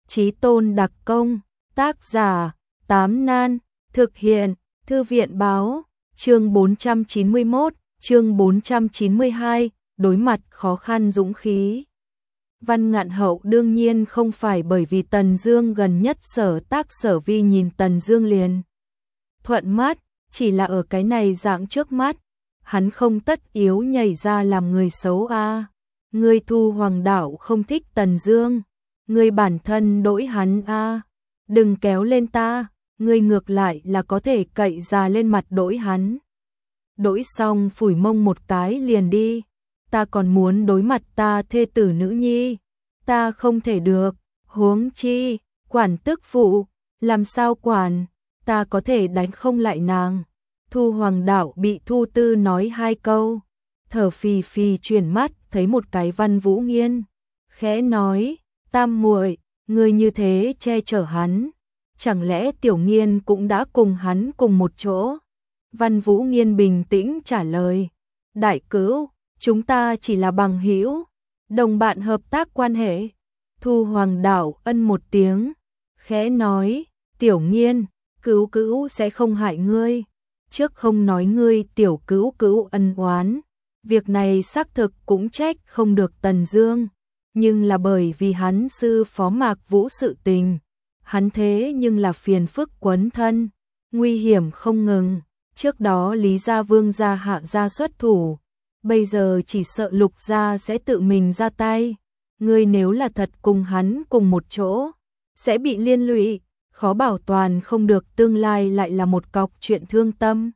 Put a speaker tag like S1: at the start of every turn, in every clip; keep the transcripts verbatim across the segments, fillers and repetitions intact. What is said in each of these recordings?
S1: Chí tôn đặc công, tác giả, Tám Nan, thực hiện, Thư viện báo, chương bốn trăm chín mươi mốt, chương bốn trăm chín mươi hai, đối mặt khó khăn dũng khí. Văn Ngạn Hậu đương nhiên không phải bởi vì Tần Dương gần nhất sở tác sở vi nhìn Tần Dương liền thuận mắt, chỉ là ở cái này dạng trước mắt, hắn không tất yếu nhảy ra làm người xấu a. À. Ngươi Thu Hoàng Đạo không thích Tần Dương, ngươi bản thân đỗi hắn a, à. Đừng kéo lên ta, ngươi ngược lại là có thể cậy ra lên mặt đỗi hắn. Đỗi xong phủi mông một cái liền đi, ta còn muốn đối mặt ta thê tử nữ nhi, ta không thể được, huống chi, quản tức phụ, làm sao quản, ta có thể đánh không lại nàng. Thu Hoàng Đạo bị Thu Tư nói hai câu, thở phì phì chuyển mắt thấy một cái Văn Vũ Nghiên, khẽ nói, tam muội, ngươi như thế che chở hắn, chẳng lẽ Tiểu Nghiên cũng đã cùng hắn cùng một chỗ? Văn Vũ Nghiên bình tĩnh trả lời, đại cữu, chúng ta chỉ là bằng hữu, đồng bạn hợp tác quan hệ. Thu Hoàng Đạo ân một tiếng, khẽ nói, Tiểu Nghiên, cữu cữu sẽ không hại ngươi, trước không nói ngươi tiểu cữu cữu ân oán, việc này xác thực cũng trách không được Tần Dương, nhưng là bởi vì hắn sư phó Mạc Vũ sự tình, hắn thế nhưng là phiền phức quấn thân, nguy hiểm không ngừng, trước đó Lý gia Vương gia Hạ gia xuất thủ, bây giờ chỉ sợ Lục gia sẽ tự mình ra tay, ngươi nếu là thật cùng hắn cùng một chỗ, sẽ bị liên lụy, khó bảo toàn không được tương lai lại là một cọc chuyện thương tâm.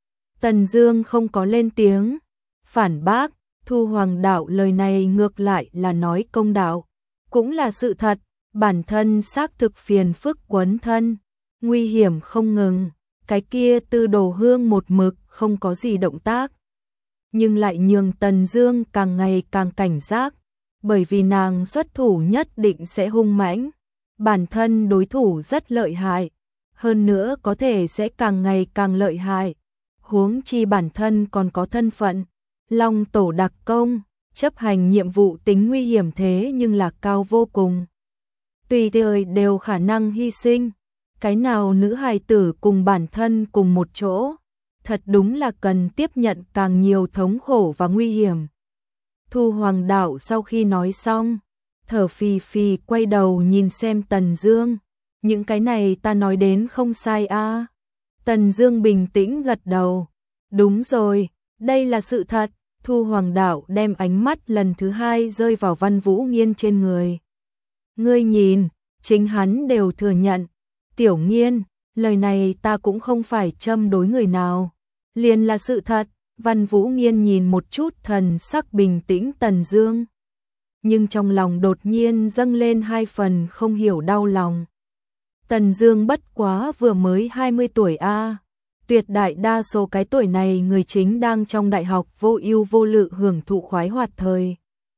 S1: Tần Dương không có lên tiếng, phản bác, Thu Hoàng Đạo lời này ngược lại là nói công đạo, cũng là sự thật, bản thân xác thực phiền phức quấn thân, nguy hiểm không ngừng, cái kia Tư Đồ Hương một mực không có gì động tác, nhưng lại nhường Tần Dương càng ngày càng cảnh giác, bởi vì nàng xuất thủ nhất định sẽ hung mãnh, bản thân đối thủ rất lợi hại, hơn nữa có thể sẽ càng ngày càng lợi hại, huống chi bản thân còn có thân phận Long Tổ đặc công, chấp hành nhiệm vụ tính nguy hiểm thế nhưng là cao vô cùng. Tùy thời đều khả năng hy sinh, cái nào nữ hài tử cùng bản thân cùng một chỗ, thật đúng là cần tiếp nhận càng nhiều thống khổ và nguy hiểm. Thu Hoàng Đạo sau khi nói xong, thở phì phì quay đầu nhìn xem Tần Dương, những cái này ta nói đến không sai a. À. Tần Dương bình tĩnh gật đầu, đúng rồi, đây là sự thật. Thu Hoàng Đạo đem ánh mắt lần thứ hai rơi vào Văn Vũ Nghiên trên người. Ngươi nhìn, chính hắn đều thừa nhận, Tiểu Nghiên, lời này ta cũng không phải châm đối người nào, liền là sự thật. Văn Vũ Nghiên nhìn một chút thần sắc bình tĩnh Tần Dương, nhưng trong lòng đột nhiên dâng lên hai phần không hiểu đau lòng. Tần Dương bất quá vừa mới hai mươi tuổi a, à. Tuyệt đại đa số cái tuổi này người chính đang trong đại học vô ưu vô lự hưởng thụ khoái hoạt thời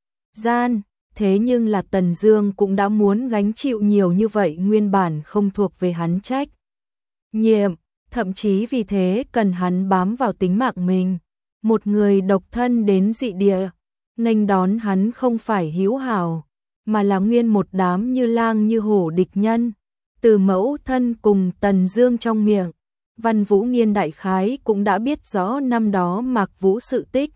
S1: gian, thế nhưng là Tần Dương cũng đã muốn gánh chịu nhiều như vậy nguyên bản không thuộc về hắn trách nhiệm, thậm chí vì thế cần hắn bám vào tính mạng mình, một người độc thân đến dị địa, nghênh đón hắn không phải hữu hảo, mà là nguyên một đám như lang như hổ địch nhân. Từ mẫu thân cùng Tần Dương trong miệng, Văn Vũ Nghiên đại khái cũng đã biết rõ năm đó Mạc Vũ sự tích.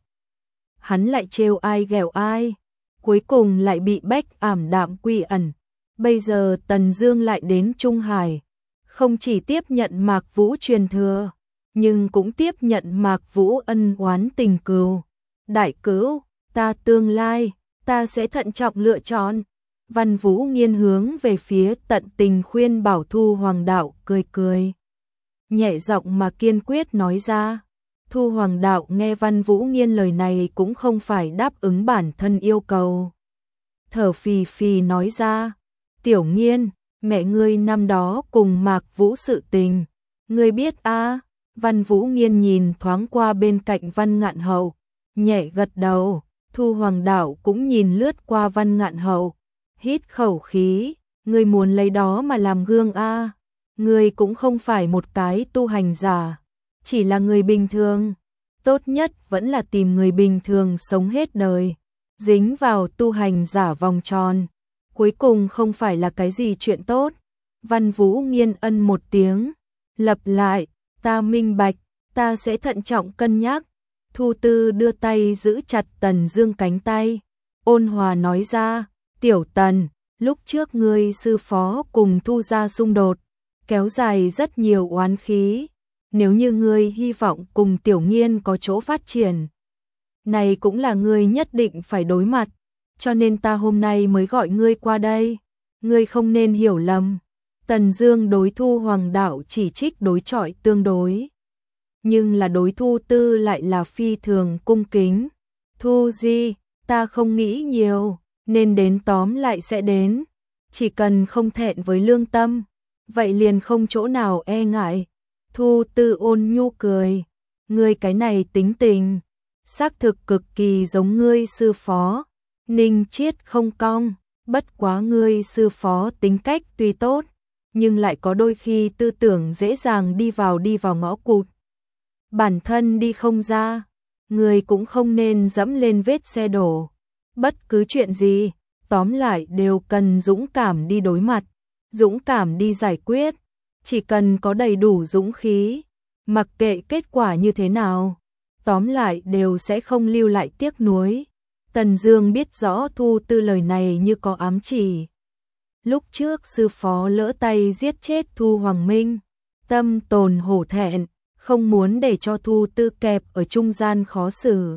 S1: Hắn lại trêu ai ghẹo ai, cuối cùng lại bị bách ảm đạm quy ẩn. Bây giờ Tần Dương lại đến Trung Hải, không chỉ tiếp nhận Mạc Vũ truyền thừa, nhưng cũng tiếp nhận Mạc Vũ ân oán tình cừu. Đại cữu, ta tương lai, ta sẽ thận trọng lựa chọn. Văn Vũ Nghiên hướng về phía tận tình khuyên bảo Thu Hoàng Đạo cười cười, nhẹ giọng mà kiên quyết nói ra. Thu Hoàng Đạo nghe Văn Vũ Nghiên lời này cũng không phải đáp ứng bản thân yêu cầu, thở phì phì nói ra, Tiểu Nghiên, mẹ ngươi năm đó cùng Mạc Vũ sự tình, ngươi biết a? À? Văn Vũ Nghiên nhìn thoáng qua bên cạnh Văn Ngạn Hậu, nhẹ gật đầu. Thu Hoàng Đạo cũng nhìn lướt qua Văn Ngạn Hậu, hít khẩu khí, ngươi muốn lấy đó mà làm gương a? À? Ngươi cũng không phải một cái tu hành giả, chỉ là người bình thường, tốt nhất vẫn là tìm người bình thường sống hết đời, dính vào tu hành giả vòng tròn, cuối cùng không phải là cái gì chuyện tốt. Văn Vũ Nghiên ân một tiếng, lặp lại, ta minh bạch, ta sẽ thận trọng cân nhắc. Thu Tư đưa tay giữ chặt Tần Dương cánh tay, ôn hòa nói ra, tiểu Tần, lúc trước ngươi sư phó cùng Thu gia xung đột, kéo dài rất nhiều oán khí. Nếu như ngươi hy vọng cùng Tiểu Nghiên có chỗ phát triển, này cũng là ngươi nhất định phải đối mặt, cho nên ta hôm nay mới gọi ngươi qua đây. Ngươi không nên hiểu lầm. Tần Dương đối Thu Hoàng đạo chỉ trích đối chọi tương đối, nhưng là đối Thu Tư lại là phi thường cung kính. Thu Di, ta không nghĩ nhiều, nên đến tóm lại sẽ đến, chỉ cần không thẹn với lương tâm, vậy liền không chỗ nào e ngại. Thu Tư ôn nhu cười, ngươi cái này tính tình, xác thực cực kỳ giống ngươi sư phó, Ninh Chiết không cong, bất quá ngươi sư phó tính cách tuy tốt, nhưng lại có đôi khi tư tưởng dễ dàng đi vào đi vào ngõ cụt. Bản thân đi không ra, người cũng không nên dẫm lên vết xe đổ. Bất cứ chuyện gì, tóm lại đều cần dũng cảm đi đối mặt, dũng cảm đi giải quyết. Chỉ cần có đầy đủ dũng khí, mặc kệ kết quả như thế nào, tóm lại đều sẽ không lưu lại tiếc nuối. Tần Dương biết rõ Thu Tư lời này như có ám chỉ. Lúc trước sư phó lỡ tay giết chết Thu Hoàng Minh, tâm tồn hổ thẹn, không muốn để cho Thu Tư kẹp ở trung gian khó xử.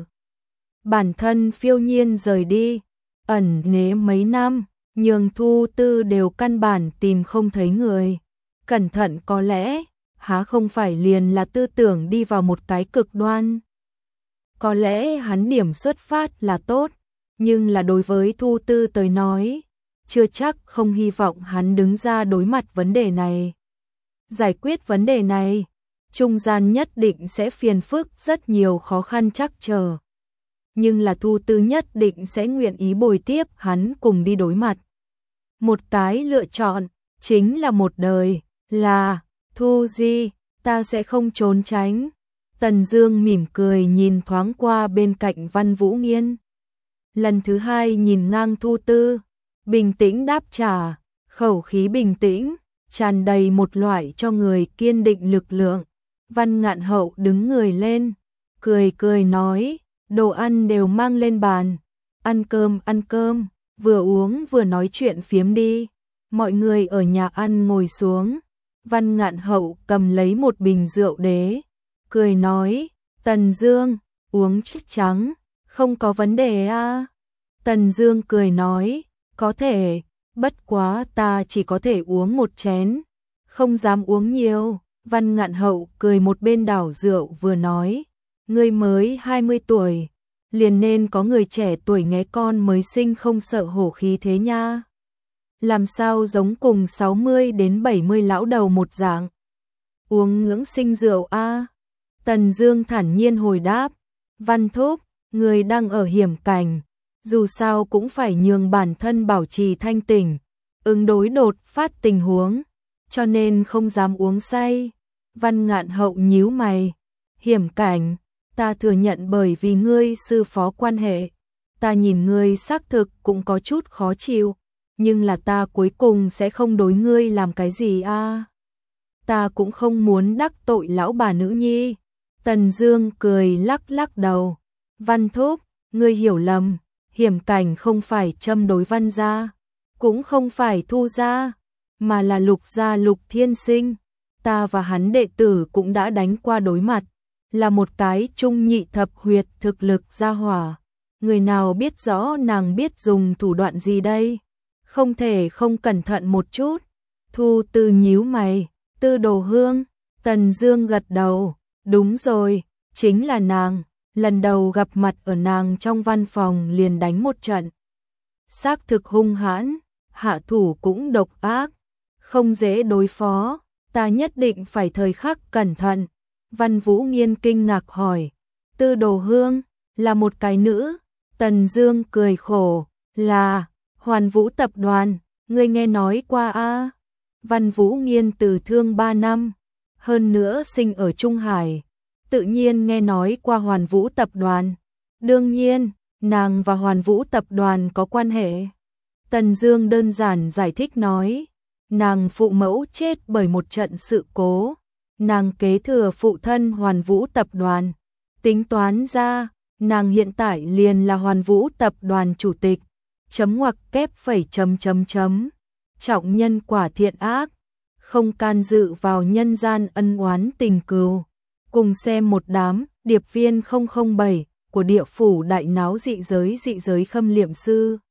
S1: Bản thân phiêu nhiên rời đi, ẩn nế mấy năm, nhường Thu Tư đều căn bản tìm không thấy người. Cẩn thận có lẽ, há không phải liền là tư tưởng đi vào một cái cực đoan. Có lẽ hắn điểm xuất phát là tốt, nhưng là đối với Thu Tư tới nói, chưa chắc không hy vọng hắn đứng ra đối mặt vấn đề này. Giải quyết vấn đề này, trung gian nhất định sẽ phiền phức rất nhiều khó khăn trắc trở. Nhưng là Thu Tư nhất định sẽ nguyện ý bồi tiếp hắn cùng đi đối mặt. Một cái lựa chọn, chính là một đời, là, Thu Di, ta sẽ không trốn tránh. Tần Dương mỉm cười nhìn thoáng qua bên cạnh Văn Vũ Nghiên. Lần thứ hai nhìn ngang Thu Tư, bình tĩnh đáp trả, khẩu khí bình tĩnh, tràn đầy một loại cho người kiên định lực lượng. Văn Ngạn Hậu đứng người lên, cười cười nói, đồ ăn đều mang lên bàn, ăn cơm ăn cơm, vừa uống vừa nói chuyện phiếm đi. Mọi người ở nhà ăn ngồi xuống, Văn Ngạn Hậu cầm lấy một bình rượu đế, cười nói, Tần Dương, uống chút trắng, không có vấn đề à. Tần Dương cười nói, có thể, bất quá ta chỉ có thể uống một chén, không dám uống nhiều. Văn Ngạn Hậu cười một bên đảo rượu vừa nói, ngươi mới hai mươi tuổi, liền nên có người trẻ tuổi nghé con mới sinh không sợ hổ khí thế nha. Làm sao giống cùng sáu mươi đến bảy mươi lão đầu một dạng. Uống ngưỡng sinh rượu a à? Tần Dương thản nhiên hồi đáp, Văn Thúc, người đang ở hiểm cảnh, dù sao cũng phải nhường bản thân bảo trì thanh tỉnh, ứng đối đột phát tình huống, cho nên không dám uống say. Văn Ngạn Hậu nhíu mày, hiểm cảnh, ta thừa nhận bởi vì ngươi sư phó quan hệ, ta nhìn ngươi xác thực cũng có chút khó chịu, nhưng là ta cuối cùng sẽ không đối ngươi làm cái gì a. À? Ta cũng không muốn đắc tội lão bà nữ nhi. Tần Dương cười lắc lắc đầu, Văn Thúc, ngươi hiểu lầm, hiểm cảnh không phải châm đối Văn gia, cũng không phải Thu gia, mà là Lục gia Lục Thiên Sinh. Ta và hắn đệ tử cũng đã đánh qua đối mặt, là một cái trung nhị thập huyệt thực lực gia hỏa. Người nào biết rõ nàng biết dùng thủ đoạn gì đây? Không thể không cẩn thận một chút. Thu Tư nhíu mày, Tư Đồ Hương. Tần Dương gật đầu, đúng rồi, chính là nàng. Lần đầu gặp mặt ở nàng trong văn phòng liền đánh một trận. Xác thực hung hãn, hạ thủ cũng độc ác, không dễ đối phó. Ta nhất định phải thời khắc cẩn thận. Văn Vũ Nghiên kinh ngạc hỏi, Tư Đồ Hương là một cái nữ? Tần Dương cười khổ, là Hoàn Vũ tập đoàn, ngươi nghe nói qua a? À? Văn Vũ Nghiên từ thương ba năm, hơn nữa sinh ở Trung Hải, tự nhiên nghe nói qua Hoàn Vũ tập đoàn. Đương nhiên, nàng và Hoàn Vũ tập đoàn có quan hệ. Tần Dương đơn giản giải thích nói, nàng phụ mẫu chết bởi một trận sự cố, nàng kế thừa phụ thân Hoàn Vũ tập đoàn, tính toán ra, nàng hiện tại liền là Hoàn Vũ tập đoàn chủ tịch, chấm ngoặc kép phẩy chấm chấm chấm, trọng nhân quả thiện ác, không can dự vào nhân gian ân oán tình cừu. Cùng xem một đám điệp viên không không bảy của địa phủ đại náo dị giới dị giới khâm liệm sư.